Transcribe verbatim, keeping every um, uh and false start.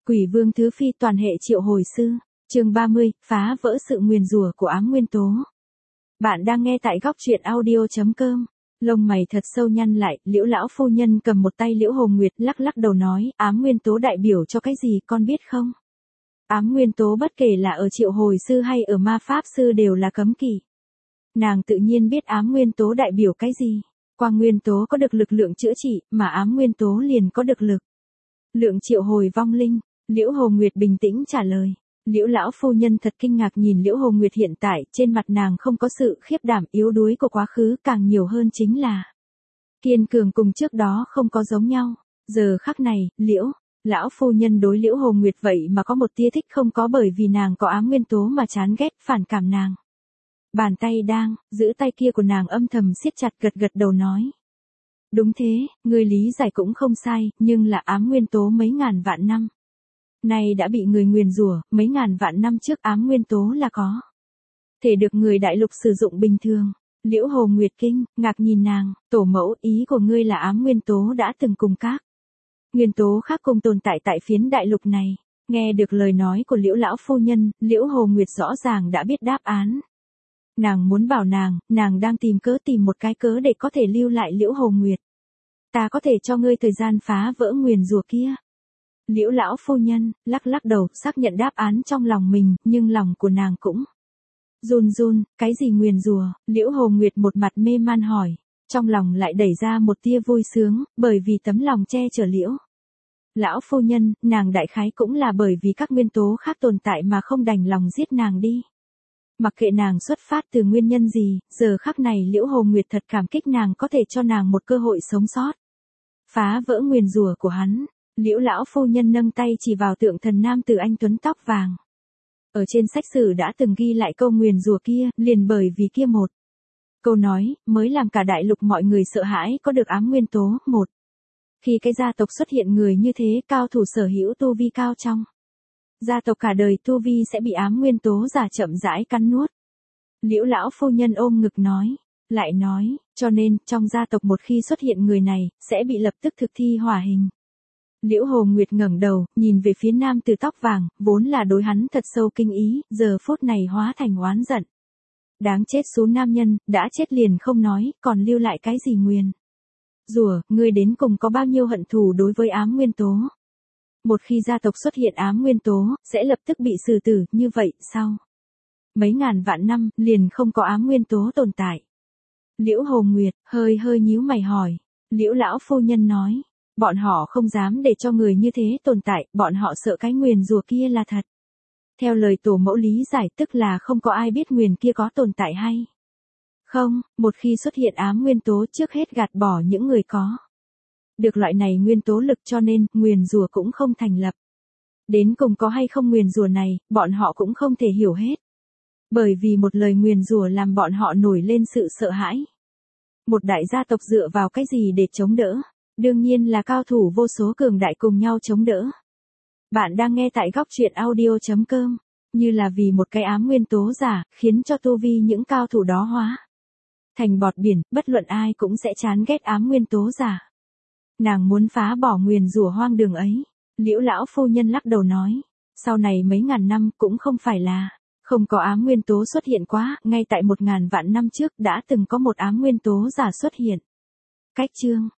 Quỷ vương thứ phi toàn hệ triệu hồi sư, chương ba mươi, phá vỡ sự nguyền rủa của ám nguyên tố. Bạn đang nghe tại góc truyện audio.com. Lông mày thật sâu nhăn lại, Liễu lão phu nhân cầm một tay Liễu Hồng Nguyệt lắc lắc đầu nói, ám nguyên tố đại biểu cho cái gì con biết không? Ám nguyên tố bất kể là ở triệu hồi sư hay ở ma pháp sư đều là cấm kỵ. Nàng tự nhiên biết ám nguyên tố đại biểu cái gì. Quang nguyên tố có được lực lượng chữa trị, mà ám nguyên tố liền có được lực lượng triệu hồi vong linh. Liễu Hồng Nguyệt bình tĩnh trả lời. Liễu lão phu nhân thật kinh ngạc nhìn Liễu Hồng Nguyệt hiện tại, trên mặt nàng không có sự khiếp đảm yếu đuối của quá khứ, càng nhiều hơn chính là kiên cường cùng trước đó không có giống nhau. Giờ khắc này, Liễu lão phu nhân đối Liễu Hồng Nguyệt vậy mà có một tia thích không có bởi vì nàng có ám nguyên tố mà chán ghét, phản cảm nàng. Bàn tay đang giữ tay kia của nàng âm thầm siết chặt, gật gật đầu nói. Đúng thế, người lý giải cũng không sai, nhưng là ám nguyên tố mấy ngàn vạn năm nay đã bị người nguyền rủa, mấy ngàn vạn năm trước ám nguyên tố là có thể được người đại lục sử dụng bình thường. Liễu Hồng Nguyệt kinh ngạc nhìn nàng, tổ mẫu, ý của ngươi là ám nguyên tố đã từng cùng các nguyên tố khác cùng tồn tại tại phiến đại lục này. Nghe được lời nói của Liễu lão phu nhân, Liễu Hồng Nguyệt rõ ràng đã biết đáp án. Nàng muốn bảo nàng, nàng đang tìm cớ tìm một cái cớ để có thể lưu lại Liễu Hồng Nguyệt. Ta có thể cho ngươi thời gian phá vỡ nguyền rủa kia. Liễu lão phu nhân lắc lắc đầu, xác nhận đáp án trong lòng mình, nhưng lòng của nàng cũng run run. Cái gì nguyền rủa? Liễu Hồng Nguyệt một mặt mê man hỏi, trong lòng lại đẩy ra một tia vui sướng, bởi vì tấm lòng che chở Liễu lão phu nhân, nàng đại khái cũng là bởi vì các nguyên tố khác tồn tại mà không đành lòng giết nàng đi. Mặc kệ nàng xuất phát từ nguyên nhân gì, giờ khắc này Liễu Hồng Nguyệt thật cảm kích nàng có thể cho nàng một cơ hội sống sót. Phá vỡ nguyền rủa của hắn. Liễu lão phu nhân nâng tay chỉ vào tượng thần nam tử anh tuấn tóc vàng. Ở trên sách sử đã từng ghi lại câu nguyền rủa kia, liền bởi vì kia một câu nói, mới làm cả đại lục mọi người sợ hãi có được ám nguyên tố. Một khi cái gia tộc xuất hiện người như thế, cao thủ sở hữu tu vi cao trong gia tộc cả đời tu vi sẽ bị ám nguyên tố giả chậm rãi cắn nuốt. Liễu lão phu nhân ôm ngực nói, lại nói, cho nên, trong gia tộc một khi xuất hiện người này, sẽ bị lập tức thực thi hỏa hình. Liễu Hồng Nguyệt ngẩng đầu, nhìn về phía nam tử tóc vàng, vốn là đối hắn thật sâu kinh ý, giờ phút này hóa thành oán giận. Đáng chết số nam nhân, đã chết liền không nói, còn lưu lại cái gì nguyền rủa, ngươi đến cùng có bao nhiêu hận thù đối với ám nguyên tố? Một khi gia tộc xuất hiện ám nguyên tố, sẽ lập tức bị xử tử, như vậy, sau mấy ngàn vạn năm, liền không có ám nguyên tố tồn tại. Liễu Hồng Nguyệt, hơi hơi nhíu mày hỏi. Liễu lão phu nhân nói, bọn họ không dám để cho người như thế tồn tại, bọn họ sợ cái nguyền rủa kia là thật. Theo lời tổ mẫu lý giải, tức là không có ai biết nguyền kia có tồn tại hay không, một khi xuất hiện ám nguyên tố trước hết gạt bỏ những người có được loại này nguyên tố lực, cho nên, nguyền rủa cũng không thành lập. Đến cùng có hay không nguyền rủa này, bọn họ cũng không thể hiểu hết. Bởi vì một lời nguyền rủa làm bọn họ nổi lên sự sợ hãi. Một đại gia tộc dựa vào cái gì để chống đỡ? Đương nhiên là cao thủ vô số cường đại cùng nhau chống đỡ. Bạn đang nghe tại góc truyện audio.com. Như là vì một cái ám nguyên tố giả, khiến cho tu vi những cao thủ đó hóa thành bọt biển, bất luận ai cũng sẽ chán ghét ám nguyên tố giả. Nàng muốn phá bỏ nguyền rủa hoang đường ấy. Liễu lão phu nhân lắc đầu nói, sau này mấy ngàn năm cũng không phải là không có ám nguyên tố xuất hiện quá, ngay tại một ngàn vạn năm trước đã từng có một ám nguyên tố giả xuất hiện. Cách chương